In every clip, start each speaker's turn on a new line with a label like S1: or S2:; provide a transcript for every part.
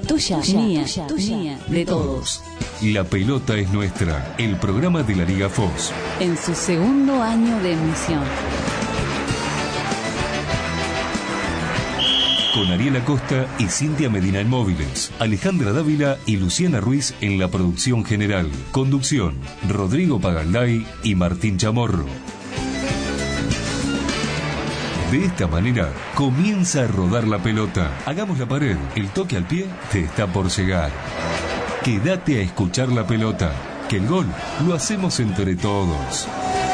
S1: tuya, mía, de todos.
S2: La pelota es nuestra, el programa de la Liga FOS.
S1: En su segundo año de emisión.
S2: Con Ariel Acosta y Cintia Medina en móviles, Alejandra Dávila y Luciana Ruiz en la producción general. Conducción, Rodrigo Pagalday y Martín Chamorro. De esta manera, comienza a rodar la pelota. Hagamos la pared, el toque al pie te está por llegar. Quédate a escuchar la pelota, que el gol lo hacemos entre todos.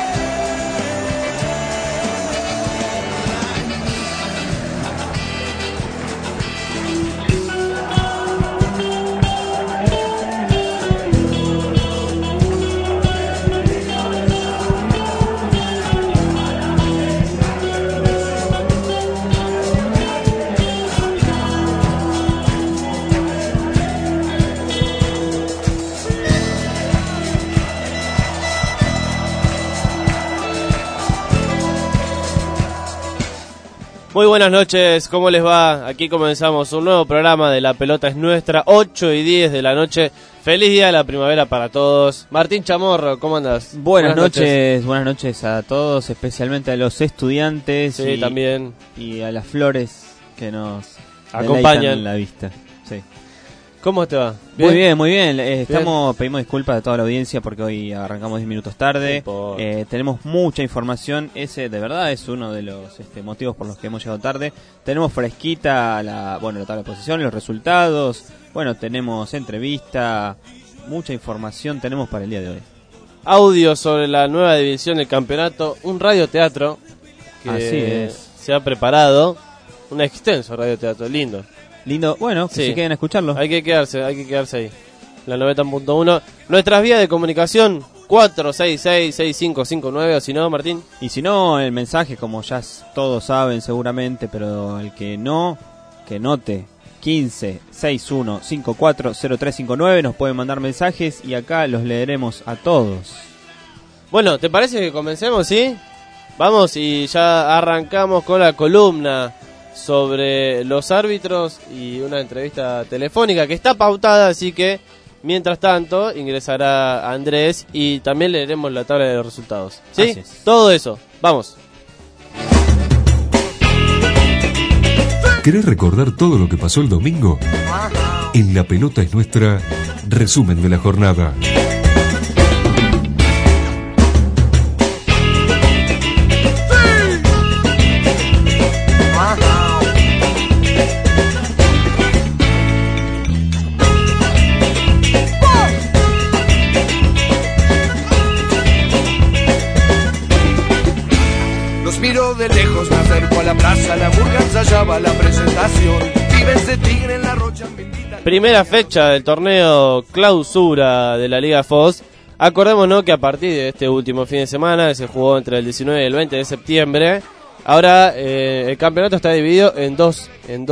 S3: Muy buenas noches, ¿cómo les va? Aquí comenzamos un nuevo programa de La Pelota es Nuestra, 8:10 de la noche. Feliz día de la primavera para todos. Martín Chamorro, ¿cómo andas?
S4: Buenas noches a todos, especialmente a los estudiantes.
S3: Sí, también.
S4: Y a las flores que nos
S3: acompañan
S4: en la vista. Sí.
S3: ¿Cómo te va?
S4: ¿Bien? Muy bien. Pedimos disculpas a toda la audiencia porque hoy arrancamos 10 minutos tarde. Tenemos mucha información. Ese de verdad es uno de los motivos por los que hemos llegado tarde. Tenemos fresquita la tabla de posiciones, los resultados. Bueno, tenemos entrevista. Mucha información tenemos para el día de hoy.
S3: Audio sobre la nueva división del campeonato. Un radioteatro que
S4: así es.
S3: Se ha preparado. Un extenso radioteatro, lindo.
S4: Bueno, que se queden a escucharlo.
S3: Hay que quedarse ahí. La 90.1. Nuestras vías de comunicación, 466-6559, o si no, Martín.
S4: Y si no, el mensaje, como ya todos saben seguramente, pero el que no, que note, 1561540359, nos pueden mandar mensajes y acá los leeremos a todos.
S3: Bueno, ¿te parece que comencemos, sí? Vamos y ya arrancamos con la columna sobre los árbitros y una entrevista telefónica que está pautada, así que mientras tanto ingresará Andrés y también leeremos la tabla de los resultados. ¿Sí? Todo eso. Vamos.
S2: ¿Querés recordar todo lo que pasó el domingo? En La Pelota es Nuestra, resumen de la jornada.
S5: Miro de lejos, me acerco a la plaza, la murga ensayaba la presentación. Pibes de Tigre en la rocha bendita.
S3: Primera fecha del torneo clausura de la Liga FOS. Acordémonos que a partir de este último fin de semana, que se jugó entre el 19 y el 20 de septiembre, ahora el campeonato está dividido en dos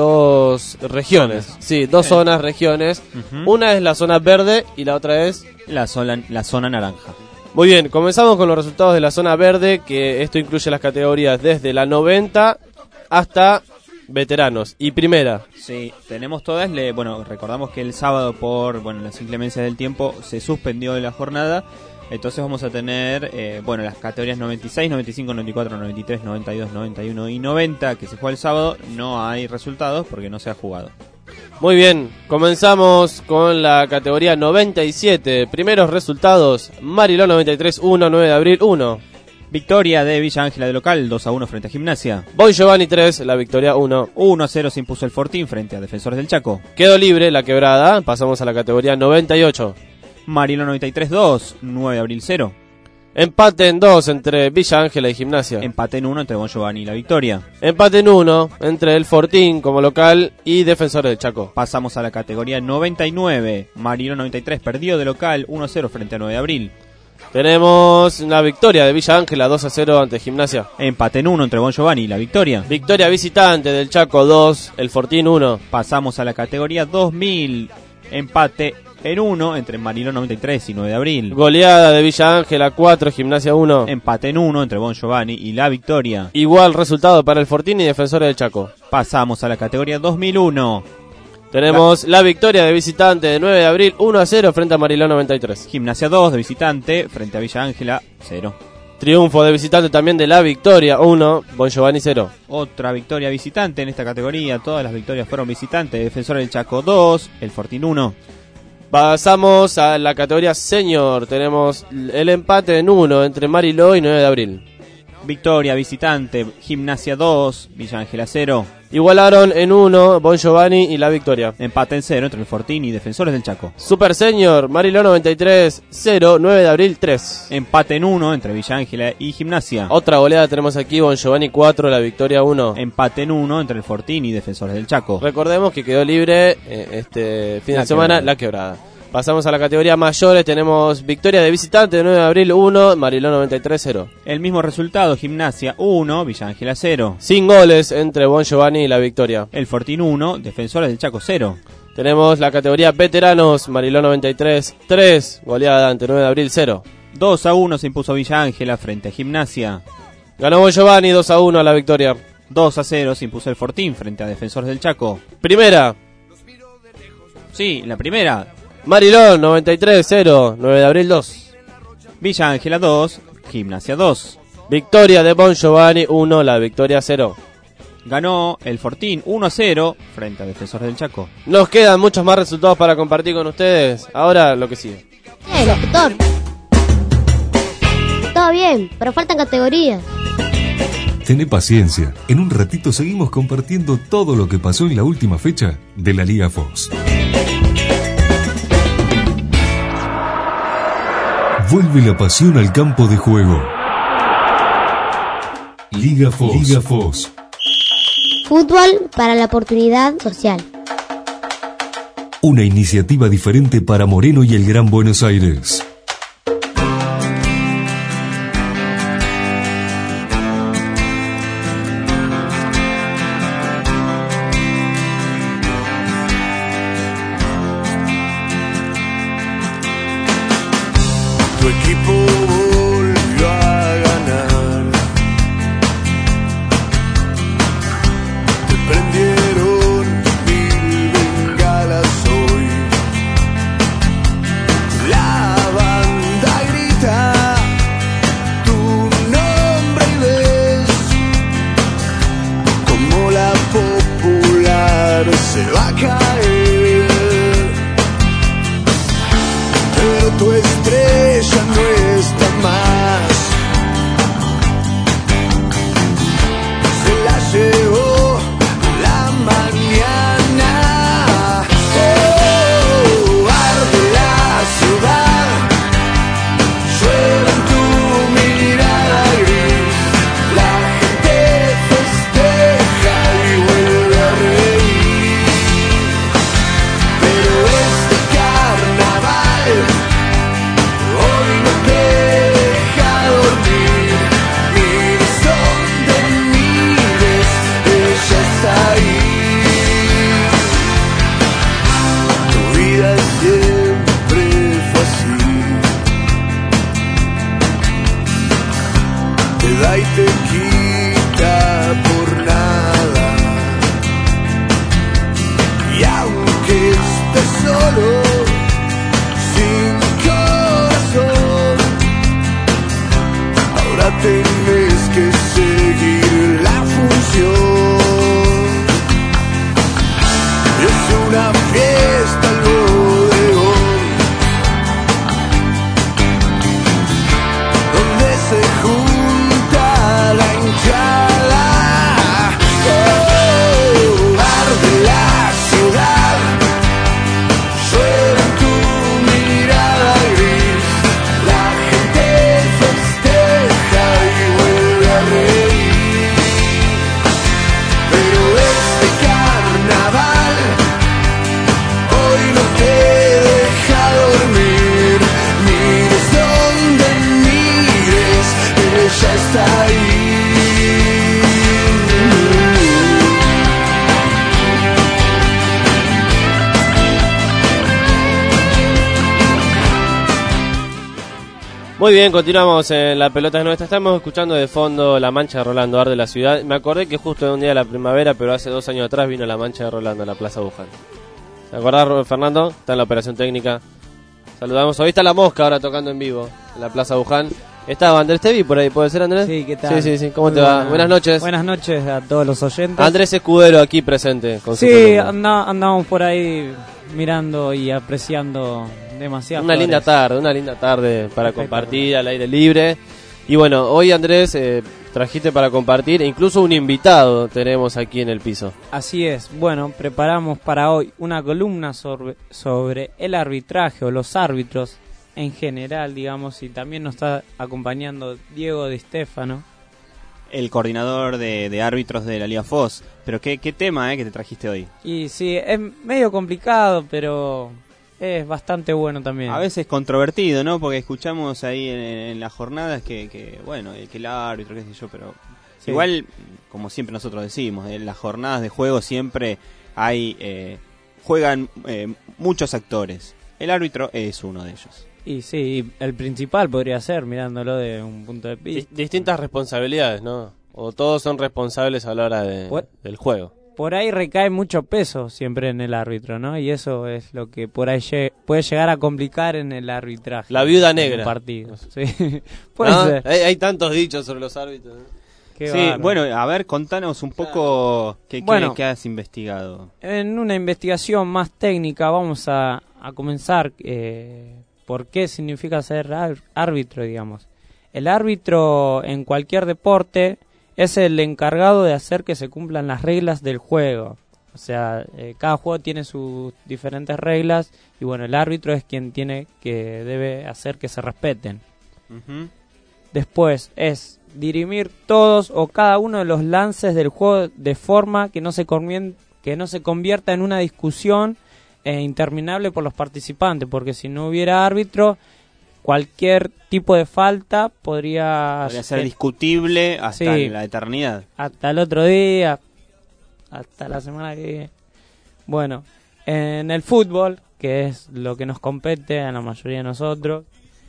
S3: regiones. Sí, dos zonas, regiones. Una es la zona verde y la otra es
S4: la zona naranja.
S3: Muy bien, comenzamos con los resultados de la zona verde, que esto incluye las categorías desde la 90 hasta veteranos y primera.
S4: Sí, tenemos todas. Recordamos que el sábado por las inclemencias del tiempo se suspendió la jornada. Entonces vamos a tener las categorías 96, 95, 94, 93, 92, 91 y 90 que se juega el sábado. No hay resultados porque no se ha jugado.
S3: Muy bien, comenzamos con la categoría 97. Primeros resultados: Mariló 93, 1, 9 de abril, 1.
S4: Victoria de Villa Ángela de local, 2-1 frente a Gimnasia.
S3: Bon Giovanni 3, la victoria 1.
S4: 1-0 se impuso el Fortín frente a Defensores del Chaco.
S3: Quedó libre la Quebrada, pasamos a la categoría 98.
S4: Mariló 93, 2, 9 de abril 0.
S3: Empate en 2 entre Villa Ángela y Gimnasia.
S4: Empate en 1 entre Bon Giovanni y la Victoria.
S3: Empate en 1 entre el Fortín como local y Defensores del Chaco.
S4: Pasamos a la categoría 99. Mariló 93 perdió de local 1-0 frente a 9 de abril.
S3: Tenemos la victoria de Villa Ángela 2-0 ante Gimnasia.
S4: Empate en 1 entre Bon Giovanni y la Victoria.
S3: Victoria visitante del Chaco 2, el Fortín 1.
S4: Pasamos a la categoría 2000. Empate en 1 entre Mariló 93 y 9 de abril.
S3: Goleada de Villa Ángela 4, Gimnasia 1.
S4: Empate en 1 entre Bon Giovanni y la Victoria.
S3: Igual resultado para el Fortín y Defensores del Chaco.
S4: Pasamos a la categoría 2001.
S3: Tenemos la victoria de visitante de 9 de abril 1-0 frente a Mariló 93.
S4: Gimnasia 2 de visitante frente a Villa Ángela 0.
S3: Triunfo de visitante también de la victoria 1, Bon Giovanni 0.
S4: Otra victoria visitante en esta categoría, todas las victorias fueron visitantes. Defensor del Chaco 2, el Fortín 1.
S3: Pasamos a la categoría senior, tenemos el empate en 1 entre Mariló y 9 de abril.
S4: Victoria visitante, Gimnasia 2, Villa Ángela 0.
S3: Igualaron en 1 Bon Giovanni y la victoria.
S4: Empate en 0 entre el Fortín y Defensores del Chaco.
S3: Super Senior, Mariló 93, 0, 9 de abril 3.
S4: Empate en 1 entre Villa Ángela y Gimnasia.
S3: Otra goleada tenemos aquí, Bon Giovanni 4, la victoria 1.
S4: Empate en 1 entre el Fortín y Defensores del Chaco.
S3: Recordemos que quedó libre este fin de semana la quebrada. Pasamos a la categoría mayores, tenemos victoria de visitante de 9 de abril 1, Mariló 93, 0.
S4: El mismo resultado, Gimnasia 1, Villa Ángela 0.
S3: Sin goles entre Bon Giovanni y la victoria.
S4: El Fortín 1, Defensores del Chaco 0.
S3: Tenemos la categoría veteranos, Mariló 93, 3, goleada ante 9 de abril 0.
S4: 2-1 se impuso Villa Ángela frente a Gimnasia.
S3: Ganó Bon Giovanni 2-1 a la victoria.
S4: 2-0 se impuso el Fortín frente a Defensores del Chaco.
S3: Primera.
S4: Sí, la primera.
S3: Mariló 93, 0, 9 de abril 2.
S4: Villa Ángela 2, Gimnasia 2.
S3: Victoria de Bon Giovanni 1, la victoria 0.
S4: Ganó el Fortín 1-0 frente a Defensores del Chaco.
S3: Nos quedan muchos más resultados para compartir con ustedes. Ahora lo que sigue.
S6: Locutor. Todo bien, pero faltan categorías.
S2: Tené paciencia. En un ratito seguimos compartiendo todo lo que pasó en la última fecha de la Liga Fox. Vuelve la pasión al campo de juego. Liga Fox. Liga Fox.
S6: Fútbol para la oportunidad social.
S2: Una iniciativa diferente para Moreno y el Gran Buenos Aires.
S5: Tu equipo volvió a ganar. Te prendieron 1000 bengalas hoy. La banda grita tu nombre y ves como la popular se va a caer. Pero tu estrella no está más. Se la llevó la mañana. Oh, arde la ciudad. Llueve en tu mirada gris. La gente festeja y vuelve a reír. Pero este carnaval hoy no te deja dormir. Mires donde mires, ella está ahí. Tu vida siempre fue así. Te da y te quita por nada. Y aunque estés solo, sin corazón, ahora tenés que seguir la función. Es una fiesta al bodegón, donde se junta la hinchada. Oh, arde la ciudad. Llueve en tu mirada gris. La gente festeja y vuelve a reír. Pero este carnaval hoy no te deja dormir. Mires donde mires, ella está ahí.
S3: Muy bien, continuamos en La Pelota es Nuestra. Estamos escuchando de fondo La Mancha de Rolando, arde la ciudad. Me acordé que justo en un día de la primavera, pero hace 2 años atrás vino La Mancha de Rolando a la Plaza Buján. ¿Se acordás, Fernando? Está en la operación técnica. Saludamos. Hoy está La Mosca ahora tocando en vivo en la Plaza Buján. Estaba Andrés Tevi por ahí, ¿puede ser, Andrés?
S7: Sí, ¿qué tal?
S3: Sí. ¿Cómo te va? Buenas noches.
S7: Buenas noches a todos los oyentes.
S3: Andrés Escudero aquí presente. Con
S7: sí, andamos por ahí mirando y apreciando demasiado.
S3: Una linda tarde para compartir al aire libre. Y bueno, hoy Andrés trajiste para compartir, incluso un invitado tenemos aquí en el piso.
S7: Así es, bueno, preparamos para hoy una columna sobre el arbitraje o los árbitros en general, digamos, y también nos está acompañando Diego Di Stefano,
S4: el coordinador de árbitros de la Liga FOS. Pero qué tema que te trajiste hoy.
S7: Y sí, es medio complicado, pero es bastante bueno también.
S4: A veces controvertido, ¿no? Porque escuchamos ahí en las jornadas que bueno, que el árbitro, qué sé yo, pero sí. Igual, como siempre nosotros decimos, en las jornadas de juego siempre hay juegan muchos actores. El árbitro es uno de ellos.
S7: Y sí, el principal podría ser, mirándolo de un punto de vista.
S3: Distintas responsabilidades, ¿no? O todos son responsables a la hora del juego.
S7: Por ahí recae mucho peso siempre en el árbitro, ¿no? Y eso es lo que por ahí puede llegar a complicar en el arbitraje.
S3: La viuda negra.
S7: Partido. Sí.
S3: Puede ser. Hay tantos dichos sobre los árbitros, ¿no?
S4: Sí, bueno, a ver, contanos un poco qué has investigado.
S7: En una investigación más técnica vamos a comenzar por qué significa ser árbitro, digamos. El árbitro en cualquier deporte es el encargado de hacer que se cumplan las reglas del juego. O sea, cada juego tiene sus diferentes reglas y bueno, el árbitro es quien debe hacer que se respeten. Uh-huh. Después es dirimir todos o cada uno de los lances del juego de forma que no se convierta en una discusión interminable por los participantes, porque si no hubiera árbitro, cualquier tipo de falta podría
S4: ser discutible hasta la eternidad.
S7: Hasta el otro día, hasta la semana que viene. Bueno, en el fútbol, que es lo que nos compete a la mayoría de nosotros,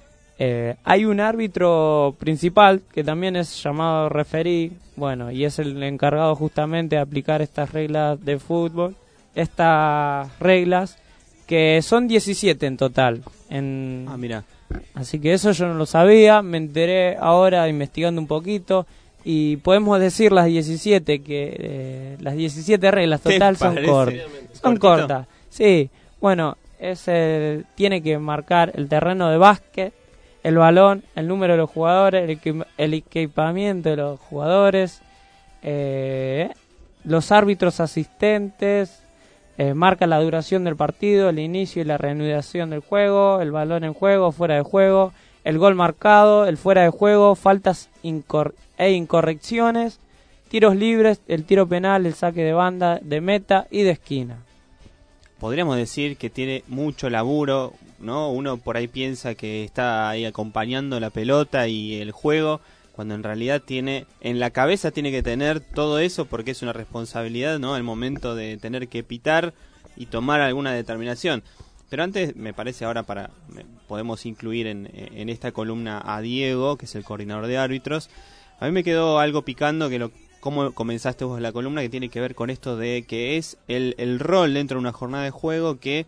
S7: hay un árbitro principal que también es llamado referí, bueno, y es el encargado justamente de aplicar estas reglas de fútbol. Estas reglas, que son 17 en total.
S4: Mira.
S7: Así que eso yo no lo sabía, me enteré ahora investigando un poquito y podemos decir las 17 las 17 reglas total son cortas. Sí, bueno, tiene que marcar el terreno de básquet, el balón, el número de los jugadores, el equipamiento de los jugadores, los árbitros asistentes. Marca la duración del partido, el inicio y la reanudación del juego, el balón en juego, fuera de juego, el gol marcado, el fuera de juego, faltas e incorrecciones, tiros libres, el tiro penal, el saque de banda, de meta y de esquina.
S4: Podríamos decir que tiene mucho laburo, ¿no? Uno por ahí piensa que está ahí acompañando la pelota y el juego, cuando en realidad en la cabeza tiene que tener todo eso porque es una responsabilidad, ¿no? Al momento de tener que pitar y tomar alguna determinación. Pero antes, me parece ahora podemos incluir en esta columna a Diego, que es el coordinador de árbitros. A mí me quedó algo picando cómo comenzaste vos la columna, que tiene que ver con esto de que es el rol dentro de una jornada de juego que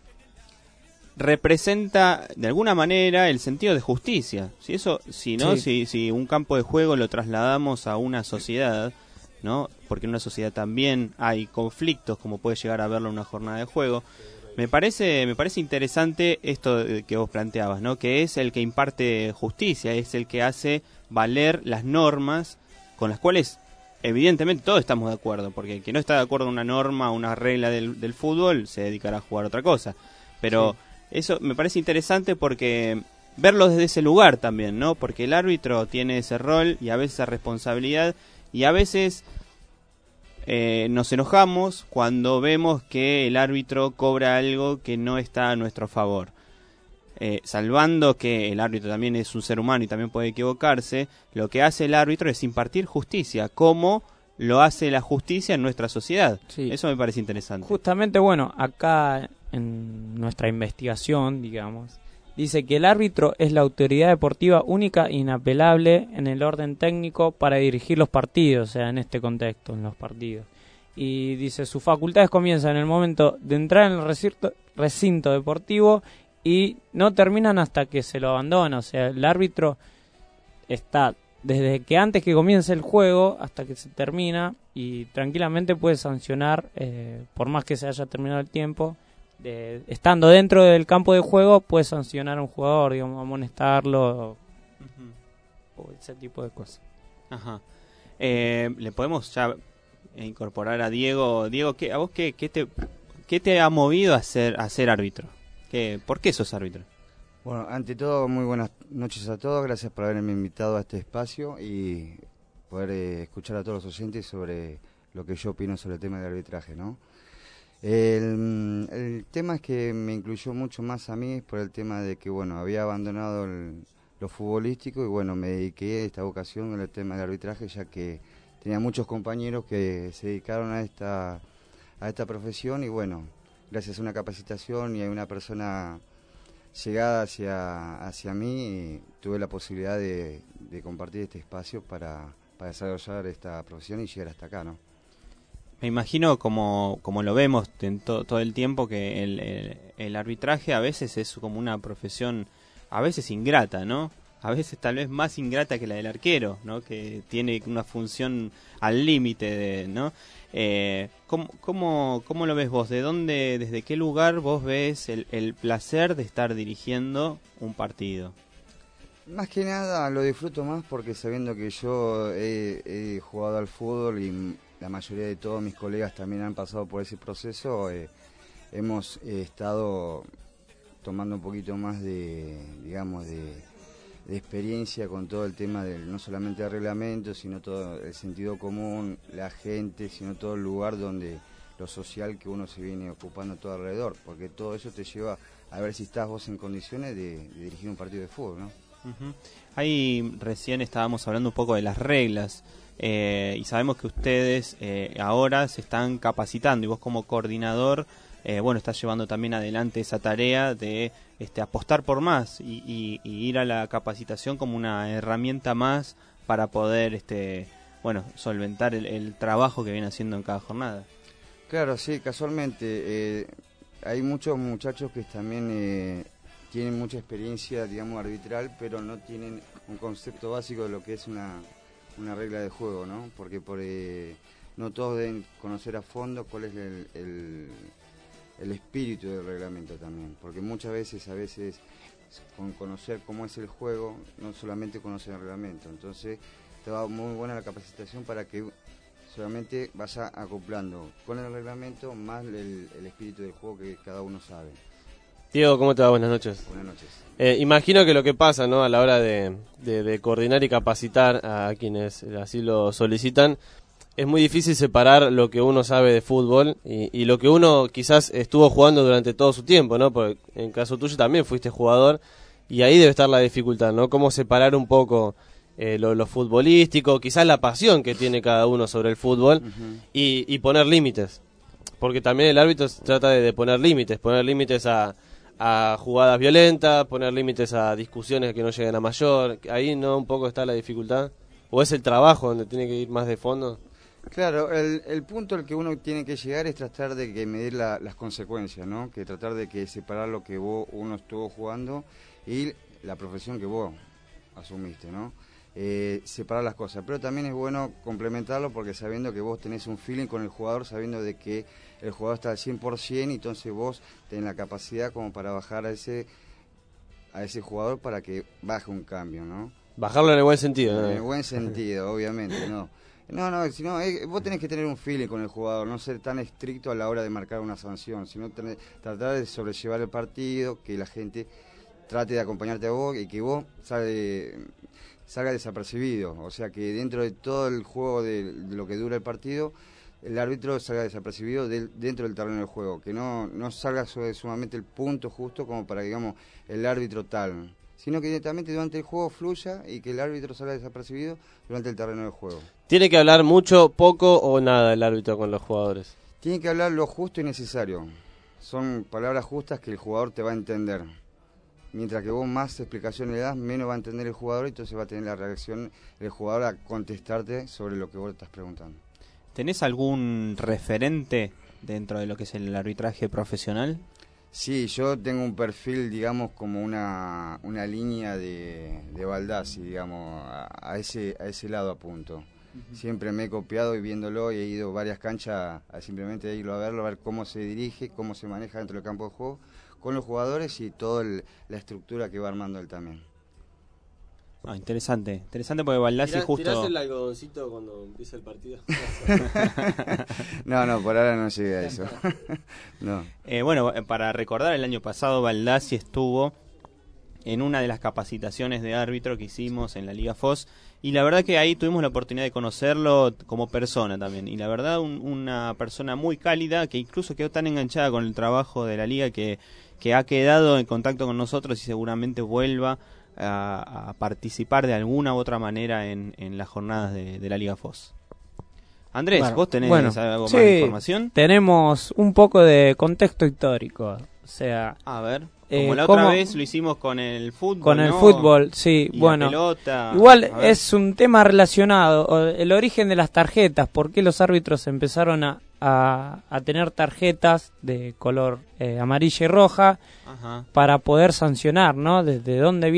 S4: representa de alguna manera el sentido de justicia. Si un campo de juego lo trasladamos a una sociedad, ¿no? Porque en una sociedad también hay conflictos, como puede llegar a verlo en una jornada de juego. Me parece interesante esto que vos planteabas, ¿no? Que es el que imparte justicia, es el que hace valer las normas con las cuales evidentemente todos estamos de acuerdo, porque el que no está de acuerdo con una norma, una regla del fútbol, se dedicará a jugar otra cosa. Pero eso me parece interesante porque verlo desde ese lugar también, ¿no? Porque el árbitro tiene ese rol y a veces esa responsabilidad y a veces nos enojamos cuando vemos que el árbitro cobra algo que no está a nuestro favor. Salvando que el árbitro también es un ser humano y también puede equivocarse, lo que hace el árbitro es impartir justicia, como lo hace la justicia en nuestra sociedad. Sí. Eso me parece interesante.
S7: Justamente, bueno, acá en nuestra investigación, digamos, dice que el árbitro es la autoridad deportiva única e inapelable en el orden técnico para dirigir los partidos, o sea, en este contexto, en los partidos. y dice, sus facultades comienzan en el momento de entrar en el recinto deportivo y no terminan hasta que se lo abandona. O sea, el árbitro está desde que antes que comience el juego hasta que se termina y tranquilamente puede sancionar, por más que se haya terminado el tiempo, estando dentro del campo de juego puede sancionar a un jugador, digamos, amonestarlo o ese tipo de cosas.
S4: Ajá. Le podemos ya incorporar a Diego. Diego, ¿a vos qué te ha movido a ser árbitro? ¿Por qué sos árbitro?
S8: Bueno, ante todo, muy buenas noches a todos. Gracias por haberme invitado a este espacio y poder escuchar a todos los oyentes sobre lo que yo opino sobre el tema del arbitraje, ¿no? El tema es que me incluyó mucho más a mí por el tema de que, bueno, había abandonado lo futbolístico y, bueno, me dediqué a esta vocación con el tema del arbitraje, ya que tenía muchos compañeros que se dedicaron a esta profesión y, bueno, gracias a una capacitación y a una persona llegada hacia mí, tuve la posibilidad de compartir este espacio para desarrollar esta profesión y llegar hasta acá, ¿no?
S4: Me imagino, como lo vemos en todo el tiempo, que el arbitraje a veces es como una profesión, a veces ingrata, ¿no? A veces tal vez más ingrata que la del arquero, ¿no? Que tiene una función al límite, ¿no? ¿Cómo lo ves vos? ¿Desde qué lugar vos ves el placer de estar dirigiendo un partido?
S8: Más que nada lo disfruto más porque sabiendo que yo he jugado al fútbol y la mayoría de todos mis colegas también han pasado por ese proceso, hemos estado tomando un poquito más de experiencia con todo el tema no solamente del reglamento, sino todo el sentido común, la gente, sino todo el lugar donde lo social que uno se viene ocupando todo alrededor, porque todo eso te lleva a ver si estás vos en condiciones de dirigir un partido de fútbol, ¿no?
S4: Uh-huh. Ahí recién estábamos hablando un poco de las reglas y sabemos que ustedes ahora se están capacitando y vos como coordinador estás llevando también adelante esa tarea de apostar por más y ir a la capacitación como una herramienta más para poder solventar el trabajo que viene haciendo en cada jornada.
S8: Claro, sí, casualmente hay muchos muchachos que también tienen mucha experiencia, digamos, arbitral, pero no tienen un concepto básico de lo que es una regla de juego, ¿no? Porque no todos deben conocer a fondo cuál es el espíritu del reglamento también, porque muchas veces, con conocer cómo es el juego, no solamente conocer el reglamento. Entonces, te va muy buena la capacitación para que solamente vaya acoplando con el reglamento más el espíritu del juego que cada uno sabe.
S3: Diego, ¿cómo te va? Buenas noches.
S8: Buenas noches.
S3: Imagino que lo que pasa, ¿no?, a la hora de coordinar y capacitar a quienes así lo solicitan, es muy difícil separar lo que uno sabe de fútbol y lo que uno quizás estuvo jugando durante todo su tiempo, ¿no? Porque en caso tuyo también fuiste jugador y ahí debe estar la dificultad, ¿no? Cómo separar un poco lo futbolístico, quizás la pasión que tiene cada uno sobre el fútbol, uh-huh, y poner límites. Porque también el árbitro trata de poner límites a jugadas violentas, poner límites a discusiones que no lleguen a mayor. Ahí no un poco está la dificultad, o es el trabajo donde tiene que ir más de fondo.
S8: Claro, el punto al que uno tiene que llegar es tratar de que medir las consecuencias, ¿no? Que tratar de que separar lo que uno estuvo jugando y la profesión que vos asumiste, ¿no? Separar las cosas, pero también es bueno complementarlo porque sabiendo que vos tenés un feeling con el jugador, sabiendo de que el jugador está al 100% y entonces vos tenés la capacidad como para bajar a ese jugador para que baje un cambio, ¿no?
S3: Bajarlo en el buen sentido, ¿no?
S8: En el buen sentido, obviamente, no, sino vos tenés que tener un feeling con el jugador, no ser tan estricto a la hora de marcar una sanción, sino tratar de sobrellevar el partido, que la gente trate de acompañarte a vos y que vos salga desapercibido, o sea que dentro de todo el juego de lo que dura el partido, el árbitro salga desapercibido dentro del terreno del juego, que no salga sumamente el punto justo como para, digamos, el árbitro tal, sino que directamente durante el juego fluya y que el árbitro salga desapercibido durante el terreno del juego.
S3: ¿Tiene que hablar mucho, poco o nada el árbitro con los jugadores?
S8: Tiene que hablar lo justo y necesario, son palabras justas que el jugador te va a entender. Mientras que vos más explicaciones le das, menos va a entender el jugador y entonces va a tener la reacción el jugador a contestarte sobre lo que vos estás preguntando.
S4: ¿Tenés algún referente dentro de lo que es el arbitraje profesional?
S8: Sí, yo tengo un perfil, digamos, como una línea de Baldassi, digamos, a ese lado apunto. Siempre me he copiado y viéndolo y he ido a varias canchas a simplemente irlo a verlo, a ver cómo se dirige, cómo se maneja dentro del campo de juego con los jugadores y toda la estructura que va armando él también.
S4: Interesante porque Baldassi justo...
S3: ¿Tirás el algodoncito cuando empieza el partido?
S8: No, por ahora no llegué a eso. No.
S4: Bueno, para recordar, el año pasado Baldassi estuvo en una de las capacitaciones de árbitro que hicimos en la Liga FOS, y la verdad que ahí tuvimos la oportunidad de conocerlo como persona también, y la verdad una persona muy cálida, que incluso quedó tan enganchada con el trabajo de la Liga que ha quedado en contacto con nosotros y seguramente vuelva a participar de alguna u otra manera en las jornadas de la Liga FOS. Andrés,
S7: bueno,
S4: ¿vos tenés algo
S7: sí,
S4: más de información?
S7: Tenemos un poco de contexto histórico, o sea...
S4: A ver, como la otra vez lo hicimos con el fútbol,
S7: con el
S4: ¿no?
S7: fútbol, sí,
S4: y
S7: bueno,
S4: la pelota,
S7: igual es un tema relacionado, el origen de las tarjetas, por qué los árbitros empezaron a tener tarjetas de color amarilla y roja.
S4: Ajá.
S7: Para poder sancionar, ¿no? Desde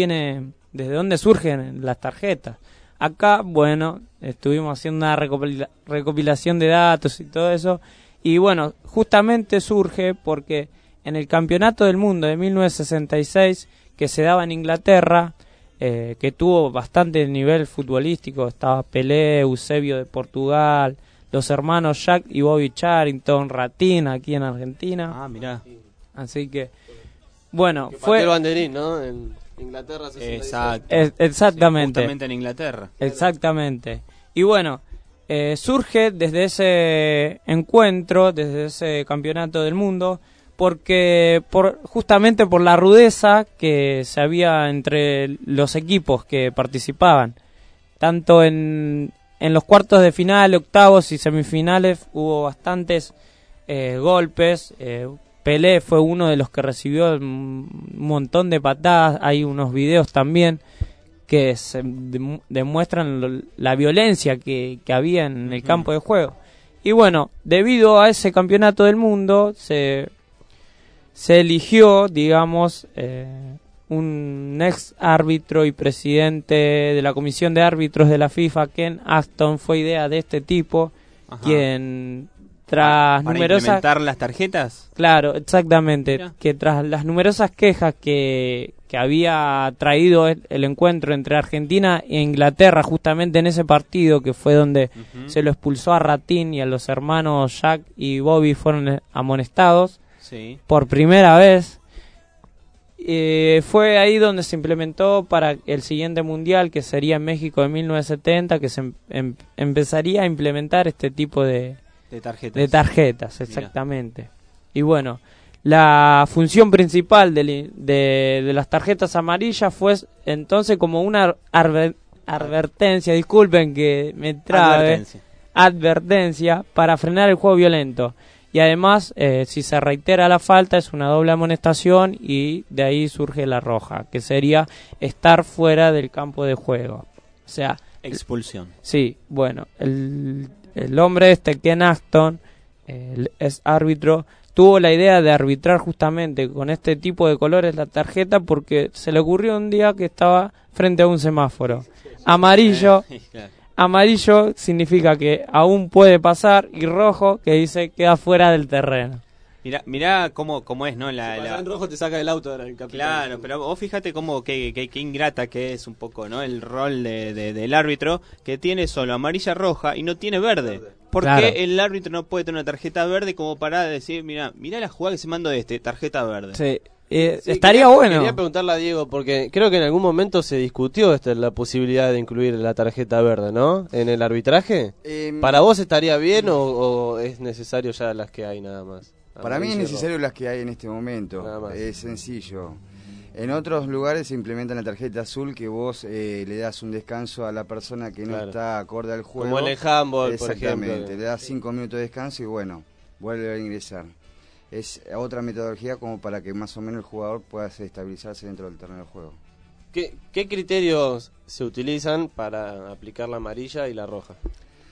S7: dónde surgen las tarjetas. Acá, bueno, estuvimos haciendo una recopilación de datos y todo eso, y bueno, justamente surge porque en el Campeonato del Mundo de 1966, que se daba en Inglaterra, que tuvo bastante nivel futbolístico, estaba Pelé, Eusebio de Portugal, los hermanos Jack y Bobby Charrington, Ratín aquí en Argentina.
S4: Ah, mirá.
S7: Así que, bueno,
S3: que
S7: fue...
S3: el banderín, ¿no? En Inglaterra.
S4: Exacto.
S7: Exactamente.
S4: Sí, justamente en Inglaterra.
S7: Exactamente. Y bueno, surge desde ese encuentro, desde ese campeonato del mundo, porque justamente por la rudeza que se había entre los equipos que participaban. Tanto en los cuartos de final, octavos y semifinales hubo bastantes golpes. Pelé fue uno de los que recibió un montón de patadas. Hay unos videos también que se demuestran la violencia que había en el campo de juego. Y bueno, debido a ese campeonato del mundo se eligió, digamos, un ex árbitro y presidente de la comisión de árbitros de la FIFA, Ken Aston. Fue idea de este tipo. Ajá. Quien tras
S4: ¿Para
S7: numerosas...
S4: implementar las tarjetas?
S7: Claro, exactamente. Mira. Que tras las numerosas quejas que había traído el encuentro entre Argentina e Inglaterra, justamente en ese partido que fue donde se lo expulsó a Ratín y a los hermanos Jack y Bobby fueron amonestados por primera vez. Fue ahí donde se implementó para el siguiente mundial, que sería en México de 1970, que se empezaría a implementar este tipo de tarjetas, exactamente. Mira. Y bueno, la función principal de las tarjetas amarillas fue entonces como una advertencia, disculpen que me trabe, advertencia para frenar el juego violento. Y además, si se reitera la falta, es una doble amonestación y de ahí surge la roja, que sería estar fuera del campo de juego. O sea,
S4: expulsión.
S7: Sí, bueno, el hombre Ken Aston, es árbitro, tuvo la idea de arbitrar justamente con este tipo de colores la tarjeta porque se le ocurrió un día que estaba frente a un semáforo. Amarillo... Amarillo significa que aún puede pasar, y rojo que dice queda fuera del terreno.
S4: Mirá cómo es, ¿no?
S3: En rojo te saca del auto ahora el capitán.
S4: Claro, pero vos fíjate cómo que ingrata que es un poco, ¿no? El rol del árbitro, que tiene solo amarilla, roja y no tiene verde. ¿Por qué el árbitro no puede tener una tarjeta verde como para decir, mirá la jugada que se mandó tarjeta verde?
S7: Sí. Estaría bueno.
S3: Quería preguntarle a Diego, porque creo que en algún momento se discutió la posibilidad de incluir la tarjeta verde, ¿no? En el arbitraje. ¿Para vos estaría bien o es necesario ya las que hay nada más?
S8: Para mí es necesario las que hay en este momento. Es sencillo. En otros lugares se implementa la tarjeta azul, que vos le das un descanso a la persona que no está acorde al juego.
S3: Como en el handball, por ejemplo.
S8: Exactamente, le das 5 minutos de descanso y bueno, vuelve a ingresar. Es otra metodología como para que más o menos el jugador pueda estabilizarse dentro del terreno de juego.
S3: ¿Qué criterios se utilizan para aplicar la amarilla y la roja?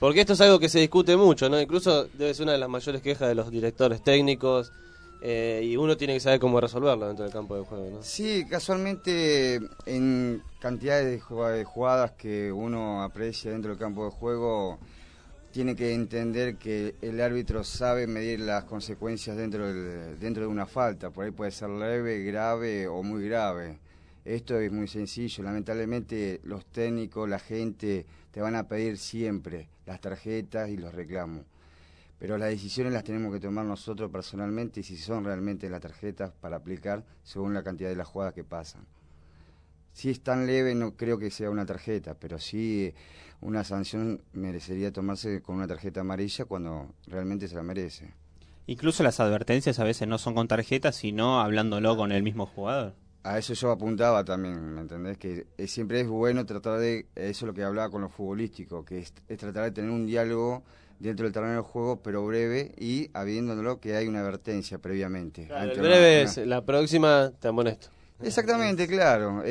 S3: Porque esto es algo que se discute mucho, ¿no? Incluso debe ser una de las mayores quejas de los directores técnicos, y uno tiene que saber cómo resolverlo dentro del campo de juego, ¿no?
S8: Sí, casualmente en cantidades de jugadas que uno aprecia dentro del campo de juego, tiene que entender que el árbitro sabe medir las consecuencias dentro de una falta. Por ahí puede ser leve, grave o muy grave. Esto es muy sencillo. Lamentablemente los técnicos, la gente, te van a pedir siempre las tarjetas y los reclamos. Pero las decisiones las tenemos que tomar nosotros personalmente, y si son realmente las tarjetas para aplicar según la cantidad de las jugadas que pasan. Si es tan leve, no creo que sea una tarjeta, pero sí una sanción merecería tomarse con una tarjeta amarilla cuando realmente se la merece.
S4: Incluso las advertencias a veces no son con tarjetas, sino hablándolo con el mismo jugador.
S8: A eso yo apuntaba también, ¿me entendés? Que siempre es bueno tratar de, eso es lo que hablaba con lo futbolístico, que es tratar de tener un diálogo dentro del terreno del juego, pero breve, y habiéndolo que hay una advertencia previamente.
S3: Claro, el breve es, la próxima te amonesto.
S8: Exactamente, claro.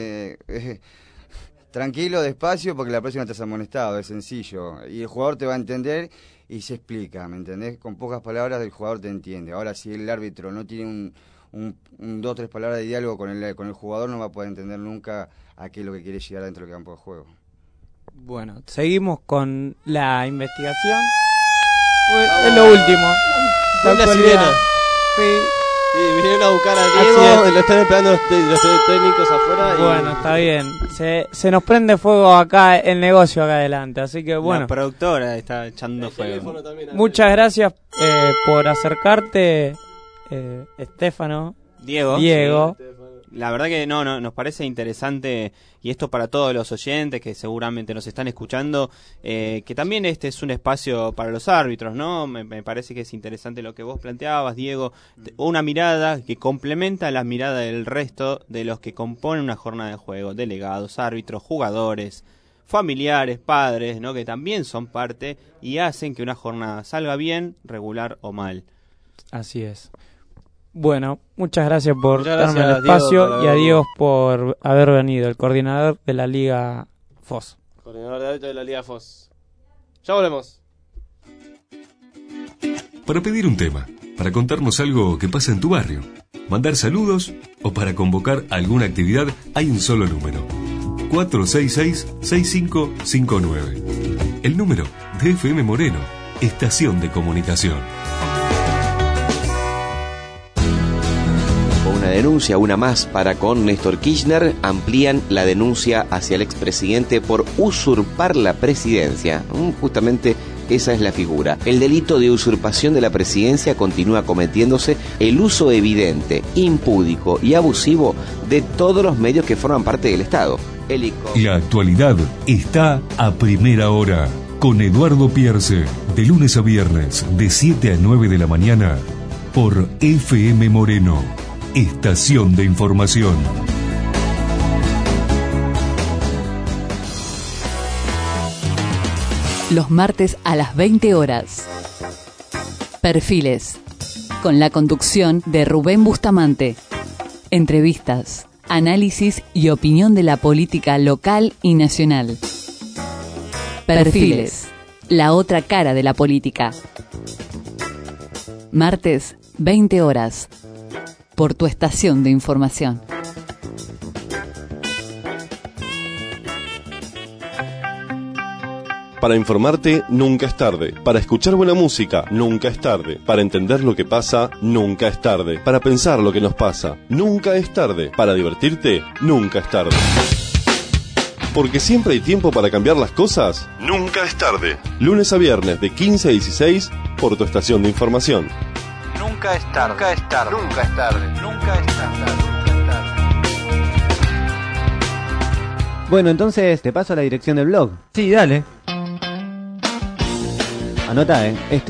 S8: Tranquilo, despacio, porque la próxima te has amonestado, es sencillo. Y el jugador te va a entender y se explica, ¿me entendés? Con pocas palabras el jugador te entiende. Ahora, si el árbitro no tiene un 2 o 3 palabras de diálogo con el jugador, no va a poder entender nunca a qué es lo que quiere llegar dentro del campo de juego.
S7: Bueno, seguimos con la investigación. Es lo último.
S3: La sirena.
S7: Sí.
S3: Sí, vinieron a buscar a Diego, lo están esperando los técnicos afuera.
S7: Bueno, está bien. Se nos prende fuego acá el negocio acá adelante, así que bueno.
S4: La productora está echando fuego.
S7: Muchas gracias por acercarte, Estefano.
S4: Diego.
S7: Sí.
S4: La verdad que no, nos parece interesante, y esto para todos los oyentes que seguramente nos están escuchando, que también este es un espacio para los árbitros, ¿no? Me parece que es interesante lo que vos planteabas, Diego, una mirada que complementa la mirada del resto de los que componen una jornada de juego, delegados, árbitros, jugadores, familiares, padres, ¿no? Que también son parte y hacen que una jornada salga bien, regular o mal.
S7: Así es. Bueno, muchas gracias por darme el espacio, Diego, y a Diego por haber venido, el coordinador de la Liga FOS.
S3: Coordinador de árbitros de la Liga FOS. Ya volvemos.
S2: Para pedir un tema, para contarnos algo que pasa en tu barrio, mandar saludos o para convocar alguna actividad, hay un solo número: 466-6559. El número de FM Moreno, Estación de Comunicación.
S9: Una denuncia, una más para con Néstor Kirchner. Amplían la denuncia hacia el expresidente por usurpar la presidencia. Justamente esa es la figura. El delito de usurpación de la presidencia continúa cometiéndose. El uso evidente, impúdico y abusivo de todos los medios que forman parte del Estado.
S2: La actualidad está a primera hora con Eduardo Pierce, de lunes a viernes de 7 a 9 de la mañana por FM Moreno, Estación de Información.
S1: Los martes a las 20 horas. Perfiles. Con la conducción de Rubén Bustamante. Entrevistas, análisis y opinión de la política local y nacional. Perfiles. La otra cara de la política. Martes, 20 horas. Por tu estación de información.
S10: Para informarte, nunca es tarde. Para escuchar buena música, nunca es tarde. Para entender lo que pasa, nunca es tarde. Para pensar lo que nos pasa, nunca es tarde. Para divertirte, nunca es tarde. Porque siempre hay tiempo para cambiar las cosas, nunca es tarde. Lunes a viernes de 15 a 16 por tu estación de información.
S11: Nunca es tarde. Nunca es tarde. Nunca es tarde. Nunca es tarde.
S12: Bueno, entonces te paso a la dirección del blog.
S13: Sí, dale.
S12: Anota, es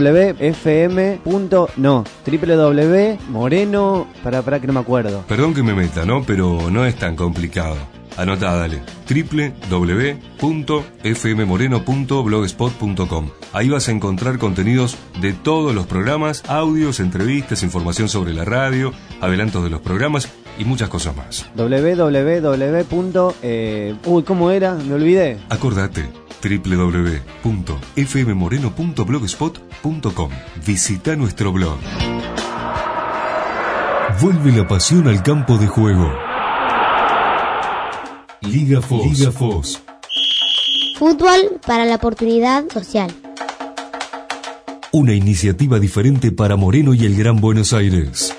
S12: www.moreno, para que no me acuerdo.
S2: Perdón que me meta, ¿no? Pero no es tan complicado. Anotá, dale. www.fmmoreno.blogspot.com. Ahí vas a encontrar contenidos de todos los programas, audios, entrevistas, información sobre la radio, adelantos de los programas y muchas cosas más.
S12: ¿Cómo era? Me olvidé.
S2: Acordate, www.fmmoreno.blogspot.com. Visita nuestro blog. Vuelve la pasión al campo de juego. Liga FOS. Liga FOS.
S6: Fútbol para la oportunidad social.
S2: Una iniciativa diferente para Moreno y el Gran Buenos Aires.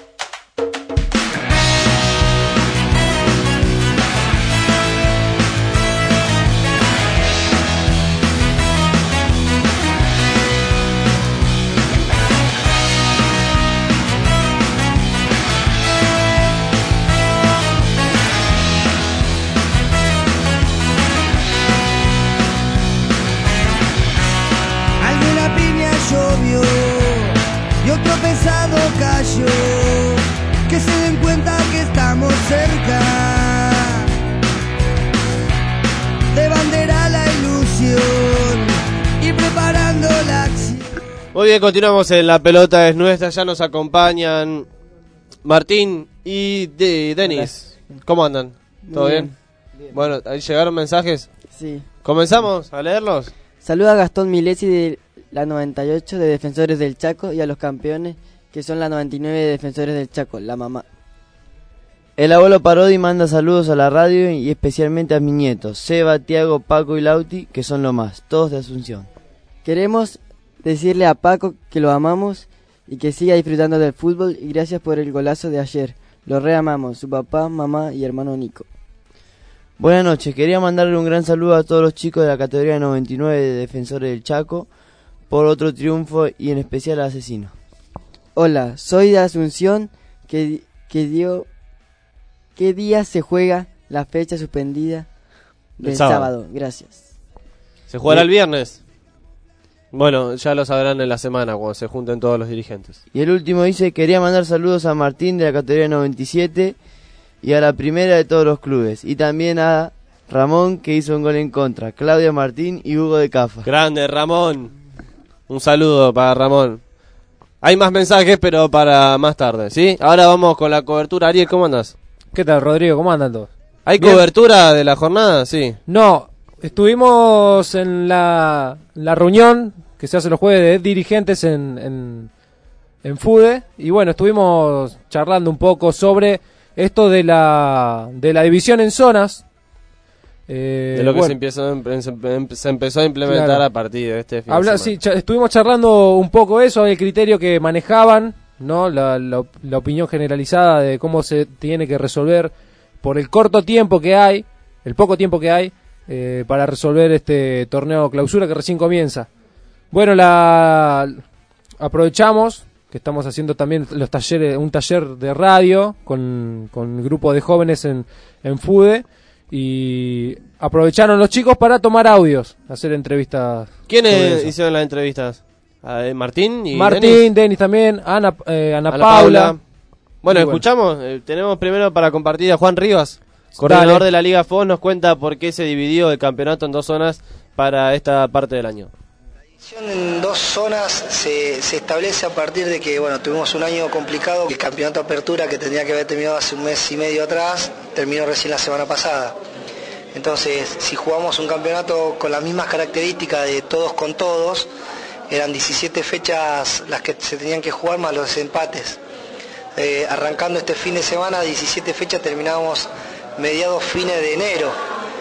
S5: Que se den cuenta que estamos cerca de bandera la ilusión y preparando la acción.
S3: Muy bien, continuamos en La Pelota es Nuestra. Ya nos acompañan Martín y Denis. ¿Cómo andan? ¿Todo bien? Bueno, ¿ahí llegaron mensajes?
S13: Sí.
S3: ¿Comenzamos a leerlos?
S13: Saluda a Gastón Milesi de la 98 de Defensores del Chaco y a los campeones que son la 99 de Defensores del Chaco, la mamá.
S14: El abuelo Parodi manda saludos a la radio y especialmente a mis nietos, Seba, Tiago, Paco y Lauti, que son lo más, todos de Asunción.
S13: Queremos decirle a Paco que lo amamos y que siga disfrutando del fútbol y gracias por el golazo de ayer. Lo reamamos, su papá, mamá y hermano Nico.
S14: Buenas noches, quería mandarle un gran saludo a todos los chicos de la categoría 99 de Defensores del Chaco por otro triunfo y en especial al asesino.
S13: Hola, soy de Asunción. ¿Qué día se juega la fecha suspendida del sábado? Gracias.
S3: ¿Se jugará el viernes? Bueno, ya lo sabrán en la semana cuando se junten todos los dirigentes.
S14: Y el último dice, quería mandar saludos a Martín de la categoría 97 y a la primera de todos los clubes. Y también a Ramón que hizo un gol en contra, Claudia Martín y Hugo de Cafa.
S3: Grande Ramón. Un saludo para Ramón. Hay más mensajes, pero para más tarde, ¿sí? Ahora vamos con la cobertura. Ariel, ¿cómo andas?
S15: ¿Qué tal, Rodrigo? ¿Cómo andan todos?
S3: ¿Hay
S15: ¿Bien?
S3: ¿Cobertura de la jornada? Sí.
S15: No, estuvimos en la reunión que se hace los jueves de dirigentes en FUDE. Y bueno, estuvimos charlando un poco sobre esto de la división en zonas.
S3: De lo que se empezó a implementar, claro, a partir de este fin de semana.
S15: Sí, estuvimos charlando un poco eso, el criterio que manejaban, ¿no? La opinión generalizada de cómo se tiene que resolver por el corto tiempo que hay, el poco tiempo que hay, para resolver este torneo clausura que recién comienza. Bueno, aprovechamos que estamos haciendo también un taller de radio con un grupo de jóvenes en FUDE. Y aprovecharon los chicos para tomar audios, hacer entrevistas.
S3: ¿Quiénes hicieron las entrevistas? ¿Martín y
S15: Denis también, Ana Paula.
S3: Bueno, escuchamos, tenemos primero para compartir a Juan Rivas, coordinador de la Liga FOS, nos cuenta por qué se dividió el campeonato en dos zonas para esta parte del año.
S16: En dos zonas se establece a partir de que tuvimos un año complicado. El campeonato de apertura, que tendría que haber terminado hace un mes y medio atrás, terminó recién la semana pasada. Entonces, si jugamos un campeonato con las mismas características de todos con todos, eran 17 fechas las que se tenían que jugar más los empates. Arrancando este fin de semana, 17 fechas, terminábamos mediados fines de enero.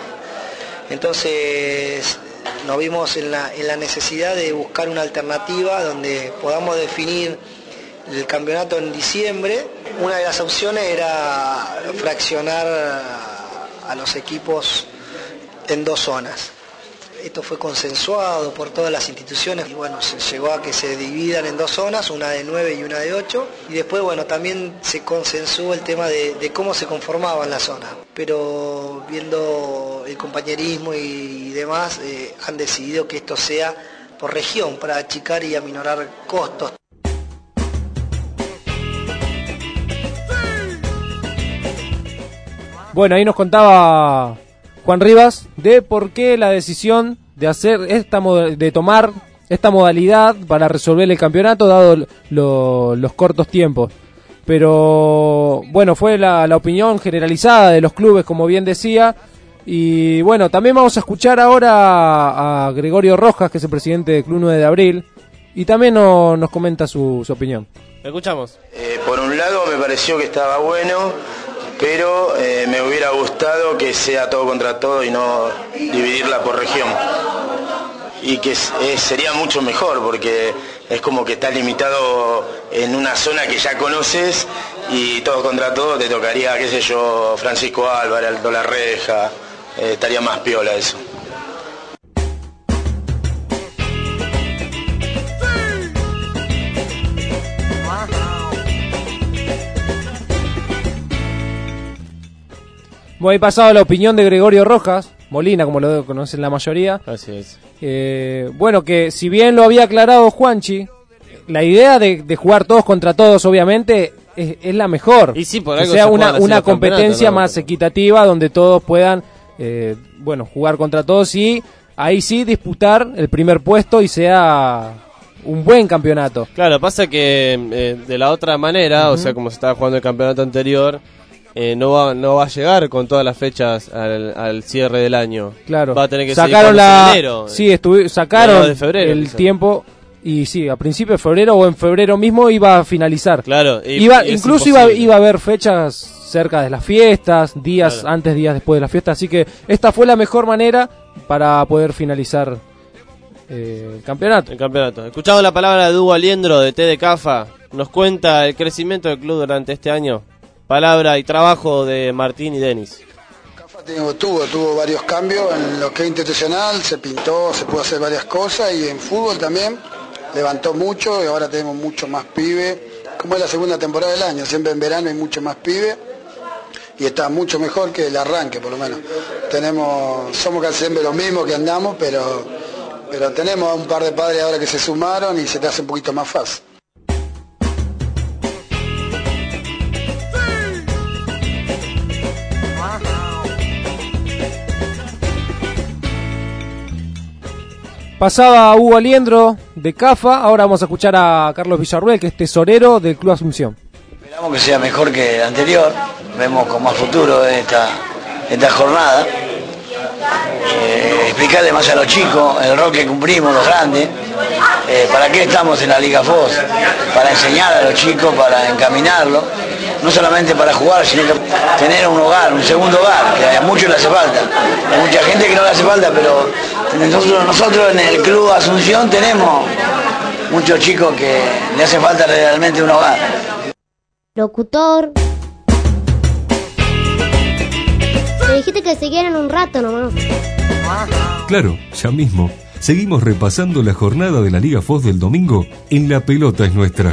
S16: Entonces nos vimos en la necesidad de buscar una alternativa donde podamos definir el campeonato en diciembre. Una de las opciones era fraccionar a los equipos en dos zonas. Esto fue consensuado por todas las instituciones y se llegó a que se dividan en dos zonas, una de 9 y una de 8. Y después también se consensuó el tema de cómo se conformaban las zonas. Pero viendo el compañerismo y demás, han decidido que esto sea por región para achicar y aminorar costos.
S15: Bueno, ahí nos contaba Juan Rivas de por qué la decisión de hacer de tomar esta modalidad para resolver el campeonato dado los cortos tiempos. Pero fue la opinión generalizada de los clubes, como bien decía, Y bueno, también vamos a escuchar ahora a Gregorio Rojas, que es el presidente del Club 9 de Abril, y también nos comenta su opinión.
S3: Escuchamos.
S17: Por un lado me pareció que estaba bueno, pero me hubiera gustado que sea todo contra todo y no dividirla por región. Y que sería mucho mejor, porque es como que está limitado en una zona que ya conoces y todo contra todo te tocaría, qué sé yo, Francisco Álvarez, Alto La Reja, estaría más piola eso.
S15: Bueno, ahí pasado la opinión de Gregorio Rojas, Molina, como lo conocen la mayoría.
S3: Así es.
S15: Bueno, que si bien lo había aclarado Juanchi, la idea de jugar todos contra todos, obviamente, es la mejor.
S3: Y sí, por
S15: que
S3: algo
S15: sea
S3: se juegan así
S15: una
S3: los
S15: competencia
S3: campeonatos, ¿no?
S15: más equitativa, donde todos puedan, jugar contra todos y ahí sí disputar el primer puesto y sea un buen campeonato.
S3: Claro, pasa que de la otra manera, o sea, como se estaba jugando el campeonato anterior, no va a llegar con todas las fechas al cierre del año.
S15: Claro.
S3: Va a tener que
S15: sacaron
S3: seguir en enero.
S15: Sí, sacaron
S3: de febrero,
S15: el
S3: quizás.
S15: tiempo y sí, a principios de febrero o en febrero mismo iba a finalizar.
S3: Claro.
S15: Incluso iba a haber fechas cerca de las fiestas, días antes, días después de las fiestas, así que esta fue la mejor manera para poder finalizar el campeonato.
S3: El campeonato. Escuchamos la palabra de Hugo Aliendro de T de Cafa. Nos cuenta el crecimiento del club durante este año. Palabra y trabajo de Martín y Denis.
S18: Tuvo varios cambios en lo que es institucional, se pintó, se pudo hacer varias cosas y en fútbol también levantó mucho y ahora tenemos mucho más pibes, como es la segunda temporada del año, siempre en verano hay mucho más pibes y está mucho mejor que el arranque por lo menos. Somos casi siempre los mismos que andamos, pero tenemos un par de padres ahora que se sumaron y se te hace un poquito más fácil.
S15: Pasaba Hugo Aliendro de Cafa, ahora vamos a escuchar a Carlos Villarruel, que es tesorero del Club Asunción.
S19: Esperamos que sea mejor que el anterior, vemos con más futuro esta jornada. Explicarle más a los chicos el rol que cumplimos, los grandes, para qué estamos en la Liga FOS, para enseñar a los chicos, para encaminarlos, no solamente para jugar, sino que tener un hogar, un segundo hogar, que a muchos le hace falta. Hay mucha gente que no le hace falta, pero nosotros en el Club Asunción tenemos muchos chicos que le hace falta realmente un hogar.
S6: Locutor. Te dijiste que siguieran un rato nomás.
S2: Claro, ya mismo. Seguimos repasando la jornada de la Liga FOS del domingo en La Pelota es Nuestra.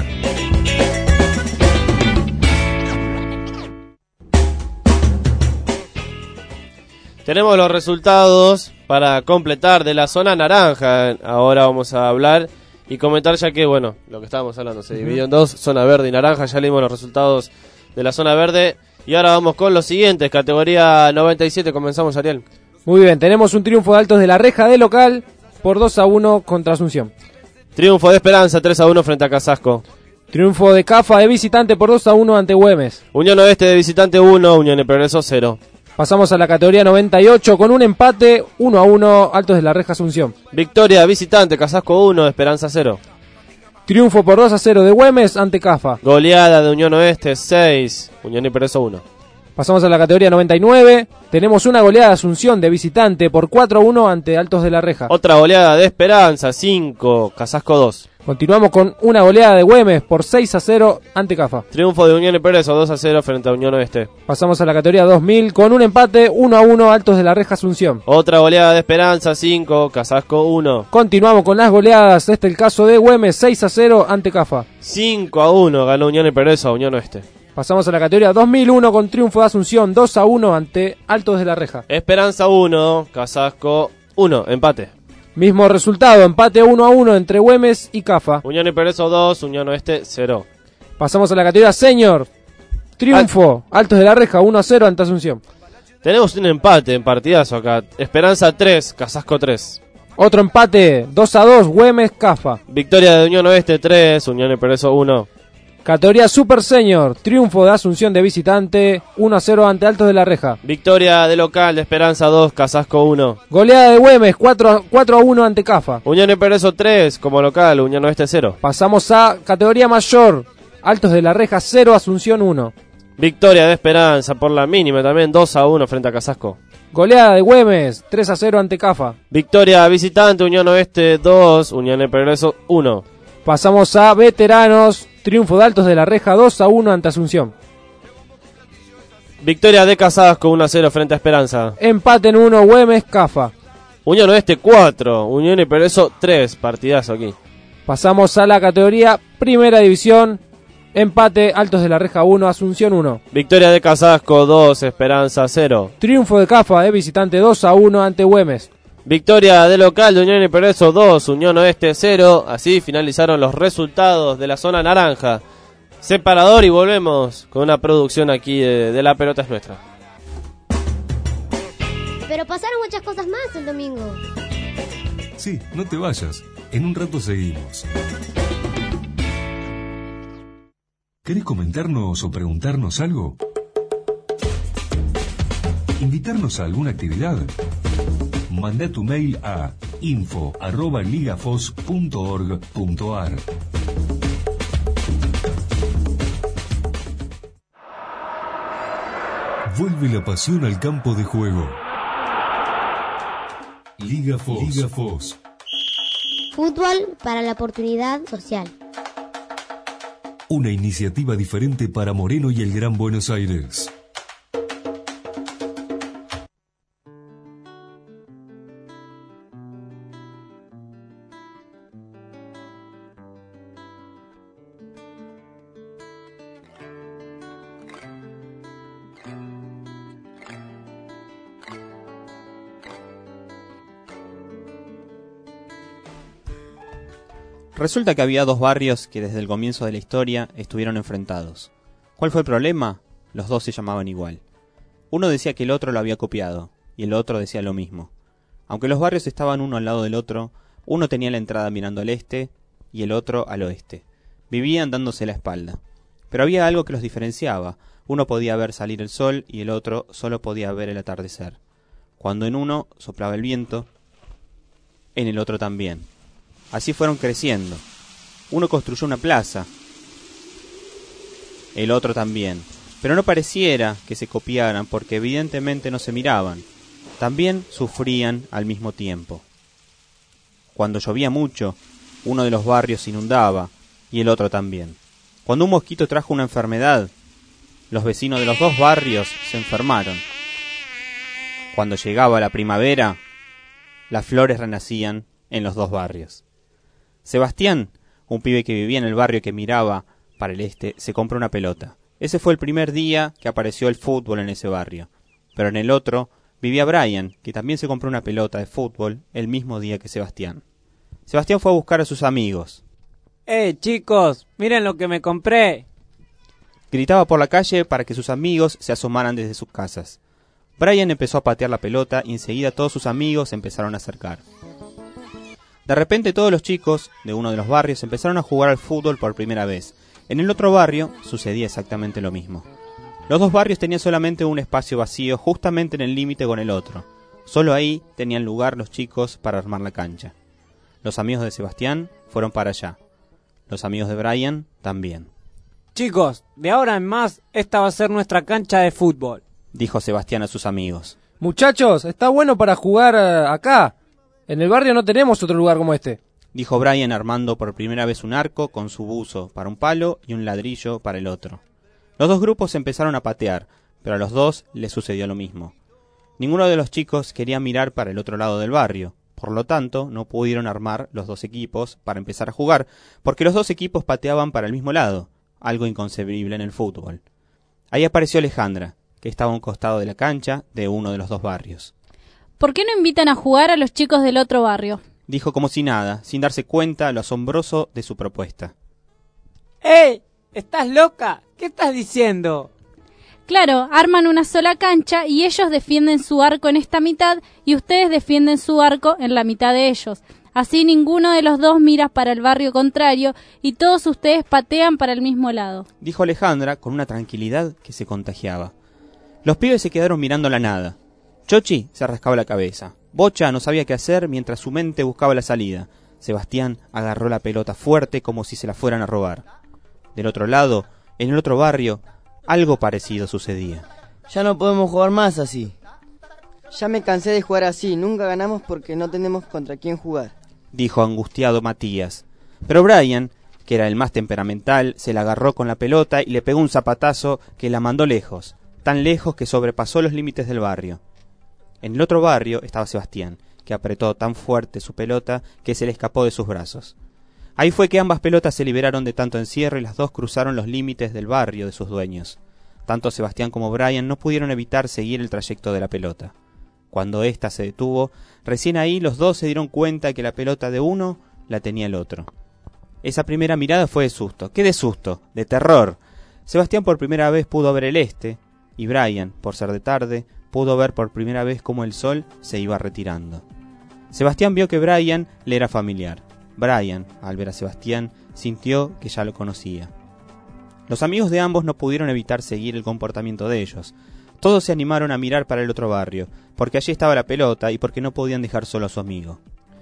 S3: Tenemos los resultados para completar de la zona naranja. Ahora vamos a hablar y comentar, ya que, bueno, lo que estábamos hablando se dividió en dos, zona verde y naranja. Ya leímos los resultados de la zona verde. Y ahora vamos con los siguientes, categoría 97. Comenzamos, Ariel.
S15: Muy bien, tenemos un triunfo de Altos de la Reja de local por 2-1 contra Asunción.
S3: Triunfo de Esperanza, 3-1 frente a Casasco.
S15: Triunfo de Cafa de visitante por 2-1 ante Güemes.
S3: Unión Oeste de visitante 1, Unión de Progreso 0.
S15: Pasamos a la categoría 98 con un empate 1-1 Altos de la Reja Asunción.
S3: Victoria de visitante, Casasco 1, Esperanza 0.
S15: Triunfo por 2-0 de Güemes ante Cafa.
S3: Goleada de Unión Oeste 6, Unión y Progreso 1.
S15: Pasamos a la categoría 99. Tenemos una goleada de Asunción de visitante por 4-1 ante Altos de la Reja.
S3: Otra goleada de Esperanza 5, Casasco 2.
S15: Continuamos con una goleada de Güemes por 6-0 ante Cafa.
S3: Triunfo de Unión y Progreso 2-0 frente a Unión Oeste.
S15: Pasamos a la categoría 2000 con un empate 1-1 Altos de la Reja Asunción.
S3: Otra goleada de Esperanza 5, Casasco 1.
S15: Continuamos con las goleadas. Este es el caso de Güemes 6-0 ante Cafa.
S3: 5-1 ganó Unión y Progreso a Unión Oeste.
S15: Pasamos a la categoría 2001 con triunfo de Asunción 2-1 ante Altos de la Reja.
S3: Esperanza 1, Casasco 1, empate.
S15: Mismo resultado, empate 1-1 entre Güemes y Cafa.
S3: Unión y Progreso 2, Unión Oeste 0.
S15: Pasamos a la categoría Senior. Triunfo, Altos de la Reja 1-0 ante Asunción.
S3: Tenemos un empate en partidazo acá. Esperanza 3, Casasco 3.
S15: Otro empate, 2-2, Güemes, Cafa.
S3: Victoria de Unión Oeste 3, Unión y Progreso 1.
S15: Categoría Super Senior, triunfo de Asunción de visitante, 1-0 ante Altos de la Reja.
S3: Victoria de local de Esperanza 2, Casasco 1.
S15: Goleada de Güemes, 4-1 ante Cafa.
S3: Unión de Progreso 3, como local, Unión Oeste 0.
S15: Pasamos a categoría mayor, Altos de la Reja 0, Asunción 1.
S3: Victoria de Esperanza por la mínima también, 2-1 frente a Casasco.
S15: Goleada de Güemes, 3-0 ante Cafa.
S3: Victoria visitante, Unión Oeste 2, Unión de Progreso 1.
S15: Pasamos a veteranos, triunfo de Altos de la Reja 2-1 ante Asunción.
S3: Victoria de Casasco 1-0 frente a Esperanza.
S15: Empate en 1, Güemes, Cafa.
S3: Unión Oeste 4, Unión y Progreso 3, partidazo aquí.
S15: Pasamos a la categoría Primera División, empate Altos de la Reja 1, Asunción 1.
S3: Victoria de Casasco 2, Esperanza 0.
S15: Triunfo de Cafa de visitante 2-1 ante Güemes.
S3: Victoria de local de Unión y Progreso 2, Unión Oeste 0. Así finalizaron los resultados de la zona naranja. Separador y volvemos con una producción aquí de La Pelota es Nuestra.
S6: Pero pasaron muchas cosas más el domingo.
S2: Sí, no te vayas. En un rato seguimos. ¿Querés comentarnos o preguntarnos algo? ¿Invitarnos a alguna actividad? Manda tu mail a info@ligafos.org.ar. Vuelve la pasión al campo de juego. Liga Fos. Liga Fos.
S6: Fútbol para la oportunidad social.
S2: Una iniciativa diferente para Moreno y el Gran Buenos Aires.
S4: Resulta que había dos barrios que desde el comienzo de la historia estuvieron enfrentados. ¿Cuál fue el problema? Los dos se llamaban igual. Uno decía que el otro lo había copiado, y el otro decía lo mismo. Aunque los barrios estaban uno al lado del otro, uno tenía la entrada mirando al este y el otro al oeste. Vivían dándose la espalda. Pero había algo que los diferenciaba. Uno podía ver salir el sol y el otro solo podía ver el atardecer. Cuando en uno soplaba el viento, en el otro también. Así fueron creciendo. Uno construyó una plaza, el otro también. Pero no pareciera que se copiaran porque evidentemente no se miraban. También sufrían al mismo tiempo. Cuando llovía mucho, uno de los barrios se inundaba y el otro también. Cuando un mosquito trajo una enfermedad, los vecinos de los dos barrios se enfermaron. Cuando llegaba la primavera, las flores renacían en los dos barrios. Sebastián, un pibe que vivía en el barrio que miraba para el este, se compró una pelota. Ese fue el primer día que apareció el fútbol en ese barrio. Pero en el otro vivía Brian, que también se compró una pelota de fútbol el mismo día que Sebastián. Sebastián fue a buscar a sus amigos.
S7: Chicos, miren lo que me compré.
S4: Gritaba por la calle para que sus amigos se asomaran desde sus casas. Brian empezó a patear la pelota y enseguida todos sus amigos se empezaron a acercar. De repente todos los chicos de uno de los barrios empezaron a jugar al fútbol por primera vez. En el otro barrio sucedía exactamente lo mismo. Los dos barrios tenían solamente un espacio vacío justamente en el límite con el otro. Solo ahí tenían lugar los chicos para armar la cancha. Los amigos de Sebastián fueron para allá. Los amigos de Brian también.
S7: Chicos, de ahora en más, esta va a ser nuestra cancha de fútbol,
S4: dijo Sebastián a sus amigos.
S15: Muchachos, está bueno para jugar acá. En el barrio no tenemos otro lugar como este,
S4: dijo Brian armando por primera vez un arco con su buzo para un palo y un ladrillo para el otro. Los dos grupos empezaron a patear, pero a los dos les sucedió lo mismo. Ninguno de los chicos quería mirar para el otro lado del barrio, por lo tanto no pudieron armar los dos equipos para empezar a jugar, porque los dos equipos pateaban para el mismo lado, algo inconcebible en el fútbol. Ahí apareció Alejandra, que estaba a un costado de la cancha de uno de los dos barrios.
S20: ¿Por qué no invitan a jugar a los chicos del otro barrio?,
S4: dijo como si nada, sin darse cuenta lo asombroso de su propuesta.
S7: ¿Estás loca? ¿Qué estás diciendo?
S20: Claro, arman una sola cancha y ellos defienden su arco en esta mitad y ustedes defienden su arco en la mitad de ellos. Así ninguno de los dos mira para el barrio contrario y todos ustedes patean para el mismo lado,
S4: dijo Alejandra con una tranquilidad que se contagiaba. Los pibes se quedaron mirando la nada. Chochi se rascaba la cabeza. Bocha no sabía qué hacer mientras su mente buscaba la salida. Sebastián agarró la pelota fuerte como si se la fueran a robar. Del otro lado, en el otro barrio, algo parecido sucedía.
S14: Ya no podemos jugar más así.
S13: Ya me cansé de jugar así, nunca ganamos porque no tenemos contra quién jugar,
S4: dijo angustiado Matías. Pero Brian, que era el más temperamental, se la agarró con la pelota y le pegó un zapatazo que la mandó lejos, tan lejos que sobrepasó los límites del barrio. En el otro barrio estaba Sebastián, que apretó tan fuerte su pelota que se le escapó de sus brazos. Ahí fue que ambas pelotas se liberaron de tanto encierro y las dos cruzaron los límites del barrio de sus dueños. Tanto Sebastián como Brian no pudieron evitar seguir el trayecto de la pelota. Cuando ésta se detuvo, recién ahí los dos se dieron cuenta que la pelota de uno la tenía el otro. Esa primera mirada fue de susto. ¿Qué de susto? De terror. Sebastián por primera vez pudo ver el este, y Brian, por ser de tarde, pudo ver por primera vez cómo el sol se iba retirando. Sebastián vio que Brian le era familiar. Brian, al ver a Sebastián, sintió que ya lo conocía. Los amigos de ambos no pudieron evitar seguir el comportamiento de ellos. Todos se animaron a mirar para el otro barrio, porque allí estaba la pelota y porque no podían dejar solo a su amigo.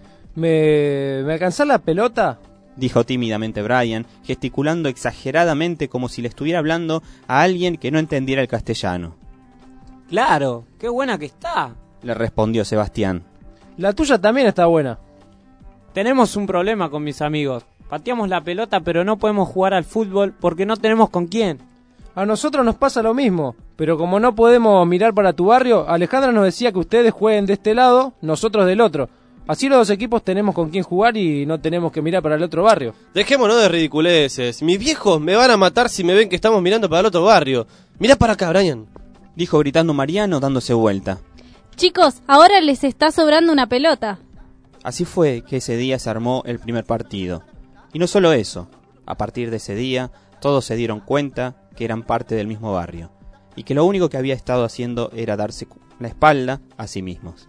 S15: ¿Me alcanzás la pelota?,
S4: dijo tímidamente Brian, gesticulando exageradamente como si le estuviera hablando a alguien que no entendiera el castellano.
S7: Claro, qué buena que está,
S4: le respondió Sebastián.
S15: La tuya también está buena.
S7: Tenemos un problema con mis amigos. Pateamos la pelota pero no podemos jugar al fútbol porque no tenemos con quién.
S15: A nosotros nos pasa lo mismo, pero como no podemos mirar para tu barrio, Alejandra nos decía que ustedes jueguen de este lado, nosotros del otro. Así los dos equipos tenemos con quién jugar y no tenemos que mirar para el otro barrio.
S3: Dejémonos de ridiculeces. Mis viejos me van a matar si me ven que estamos mirando para el otro barrio. Mirá para acá, Brian,
S4: dijo gritando Mariano dándose vuelta.
S20: Chicos, ahora les está sobrando una pelota.
S4: Así fue que ese día se armó el primer partido. Y no solo eso, a partir de ese día todos se dieron cuenta que eran parte del mismo barrio, y que lo único que había estado haciendo era darse la espalda a sí mismos.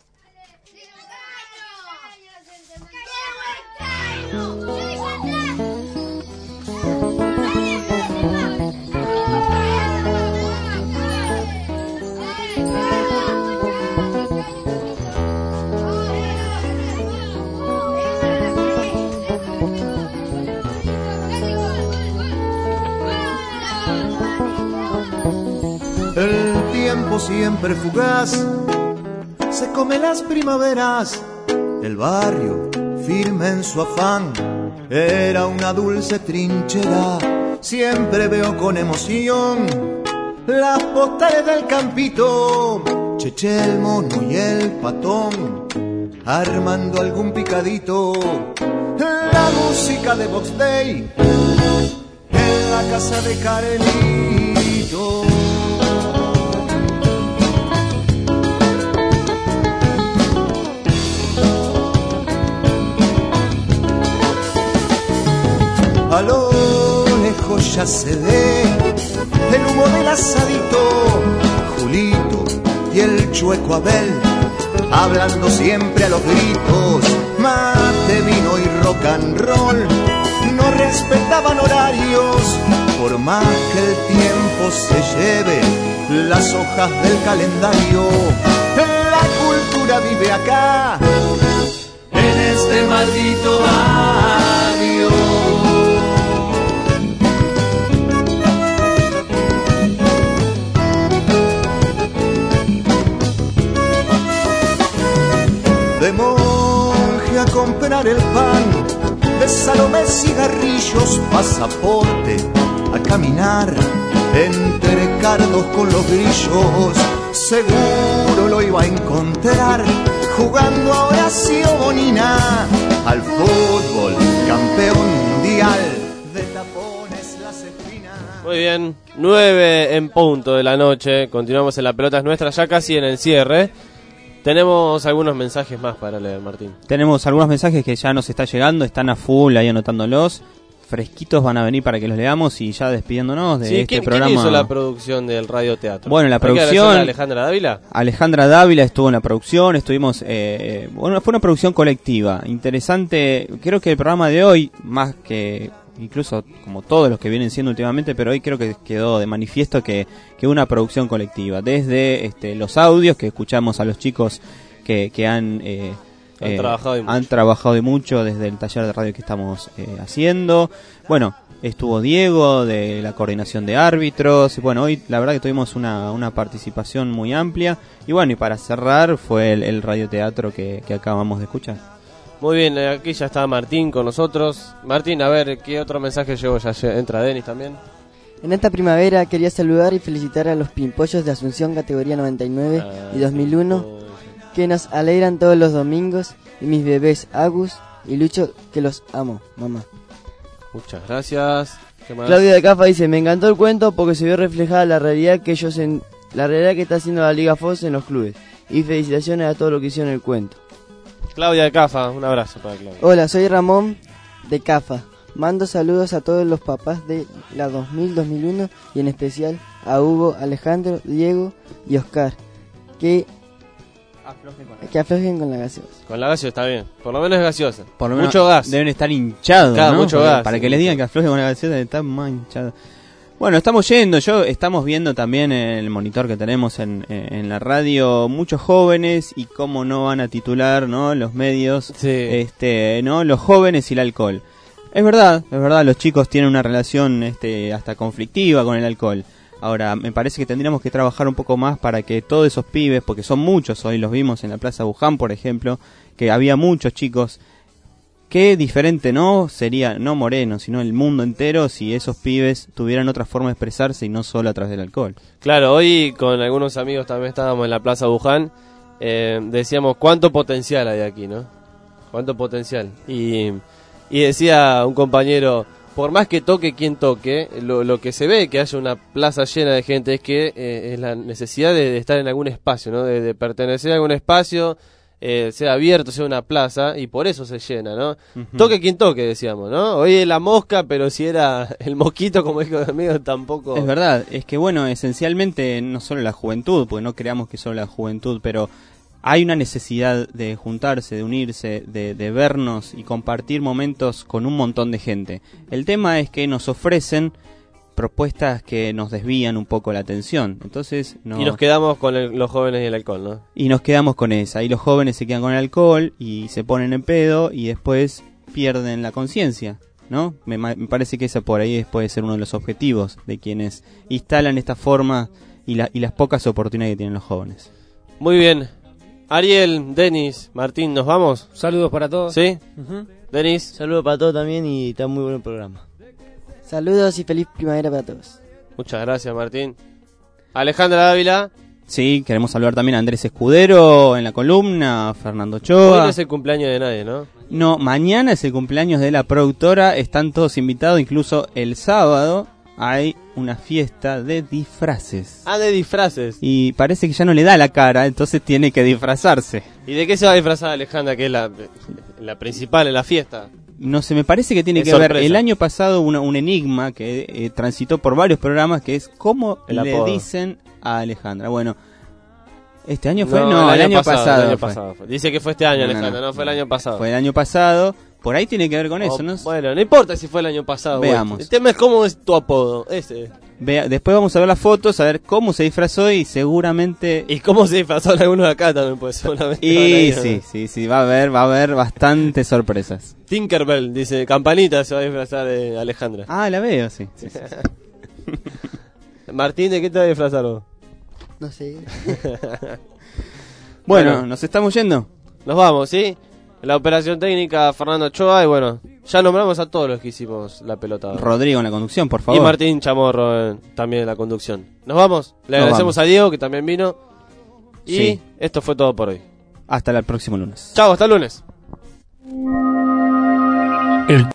S5: El tiempo siempre fugaz se come las primaveras. El barrio, firme en su afán, era una dulce trinchera. Siempre veo con emoción las postales del campito, Cheche, el mono y el patón, armando algún picadito. La música de Box Day en la casa de Carelito. A lo lejos ya se ve el humo del asadito, Julito y el chueco Abel, hablando siempre a los gritos, mate, vino y rock and roll, no respetaban horarios, por más que el tiempo se lleve las hojas del calendario, la cultura vive acá, en este maldito barrio. De monje a comprar el pan, de Salomé cigarrillos, pasaporte, a caminar entre cardos con los grillos. Seguro lo iba a encontrar jugando a Horacio Bonina al fútbol, campeón mundial de tapones las espinas.
S3: Muy bien, 9 en punto de la noche. Continuamos en La Pelota es Nuestra, ya casi en el cierre. Tenemos algunos mensajes más para leer, Martín.
S4: Tenemos algunos mensajes que ya nos está llegando, están a full ahí anotándolos. fresquitos van a venir para que los leamos y ya despidiéndonos de este
S3: ¿quién
S4: programa.
S3: ¿Quién hizo la producción del radioteatro?
S4: Bueno, la producción...
S3: ¿Alejandra Dávila?
S4: Alejandra Dávila estuvo en la producción, estuvimos... bueno, fue una producción colectiva, interesante. Creo que el programa de hoy, más que... incluso como todos los que vienen siendo últimamente, pero hoy creo que quedó de manifiesto que una producción colectiva. Desde los audios que escuchamos a los chicos que han trabajado y mucho desde el taller de radio que estamos haciendo. Bueno, estuvo Diego de la coordinación de árbitros. Bueno, hoy la verdad que tuvimos una participación muy amplia. Y bueno, y para cerrar fue el radioteatro que acabamos de escuchar.
S3: Muy bien, aquí ya está Martín con nosotros. Martín, a ver, ¿qué otro mensaje llegó? Ya entra Denis también.
S13: En esta primavera quería saludar y felicitar a los Pimpollos de Asunción categoría 99 y 2001 que nos alegran todos los domingos, y mis bebés Agus y Lucho, que los amo, mamá.
S3: Muchas gracias. ¿Qué más?
S14: Claudia de Cafa dice, me encantó el cuento porque se vio reflejada la realidad que la realidad que está haciendo la Liga FOS en los clubes, y felicitaciones a todos los que hicieron el cuento.
S3: Claudia de Cafa, un abrazo para Claudia.
S13: Hola, soy Ramón de Cafa. Mando saludos a todos los papás de la 2000-2001 y en especial a Hugo, Alejandro, Diego y Oscar. Que aflojen con la gaseosa.
S3: Con la gaseosa está bien, por lo menos es gaseosa.
S4: Por lo menos
S3: mucho gas.
S4: Deben estar hinchados,
S3: claro,
S4: ¿no?
S3: Mucho gas.
S4: Para que les digan que aflojen con la gaseosa, están más hinchados. Bueno, estamos viendo también en el monitor que tenemos en la radio muchos jóvenes y cómo no van a titular, ¿no? Los medios, ¿no? Los jóvenes y el alcohol. Es verdad, los chicos tienen una relación hasta conflictiva con el alcohol. Ahora, me parece que tendríamos que trabajar un poco más para que todos esos pibes, porque son muchos, hoy los vimos en la Plaza Buján, por ejemplo, que había muchos chicos. Qué diferente, ¿no? Sería, no Moreno, sino el mundo entero si esos pibes tuvieran otra forma de expresarse y no solo a través del alcohol.
S3: Claro, hoy con algunos amigos también estábamos en la Plaza Buján, decíamos cuánto potencial hay aquí, ¿no? Cuánto potencial. Y decía un compañero, por más que toque quien toque, lo que se ve que haya una plaza llena de gente es que es la necesidad de estar en algún espacio, ¿no? De pertenecer a algún espacio, sea abierto, sea una plaza, y por eso se llena, ¿no? Uh-huh. Toque quien toque, decíamos, ¿no? Hoy es la mosca, pero si era el mosquito, como dijo el amigo, tampoco...
S4: Es verdad, es que bueno, esencialmente no solo la juventud, porque no creamos que solo la juventud, pero hay una necesidad de juntarse, de unirse, de vernos y compartir momentos con un montón de gente. El tema es que nos ofrecen propuestas que nos desvían un poco la atención. Entonces
S3: y nos quedamos con los jóvenes y el alcohol, ¿no?
S4: Y nos quedamos con esa. Y los jóvenes se quedan con el alcohol y se ponen en pedo y después pierden la conciencia, ¿no? Me parece que ese por ahí puede ser uno de los objetivos de quienes instalan esta forma y las pocas oportunidades que tienen los jóvenes.
S3: Muy bien. Ariel, Denis, Martín, ¿nos vamos?
S15: Saludos para todos.
S3: ¿Sí? Uh-huh. Denis.
S14: Saludos para todos también y está muy bueno el programa.
S13: Saludos y feliz primavera para todos.
S3: Muchas gracias, Martín. Alejandra Dávila.
S4: Sí, queremos saludar también a Andrés Escudero en la columna, a Fernando Ochoa.
S3: Hoy no es el cumpleaños de nadie, ¿no?
S4: No, mañana es el cumpleaños de la productora, están todos invitados, incluso el sábado hay una fiesta de disfraces.
S3: Ah, de disfraces.
S4: Y parece que ya no le da la cara, entonces tiene que disfrazarse.
S3: ¿Y de qué se va a disfrazar Alejandra, que es la principal en la fiesta?
S4: No sé, me parece que tiene que ver. El año pasado un enigma que transitó por varios programas, que es cómo le dicen a Alejandra. Bueno, ¿este año fue? No, el año pasado.
S3: El año pasado fue. Dice que fue este año, Alejandra, no fue el año pasado.
S4: Fue el año pasado. Por ahí tiene que ver con eso, ¿no?
S3: Bueno, no importa si fue el año pasado.
S4: Veamos.
S3: Bueno. El tema es cómo es tu apodo, ese.
S4: Después vamos a ver las fotos, a ver cómo se disfrazó y seguramente...
S3: Y cómo se disfrazó algunos de acá también, pues seguramente.
S4: Y sí, va a haber bastantes sorpresas.
S3: Tinkerbell, dice, Campanita se va a disfrazar de Alejandra.
S4: Ah, la veo, sí.
S3: Martín, ¿de qué te vas a disfrazar vos?
S13: No sé.
S4: Bueno, nos estamos yendo.
S3: Nos vamos, ¿sí? La operación técnica, Fernando Ochoa, y bueno, ya nombramos a todos los que hicimos la pelota.
S4: Rodrigo en la conducción, por favor.
S3: Y Martín Chamorro también en la conducción. ¿Nos vamos? Le agradecemos a Diego, que también vino. Y esto fue todo por hoy.
S4: Hasta el próximo lunes.
S3: Chao, hasta el lunes.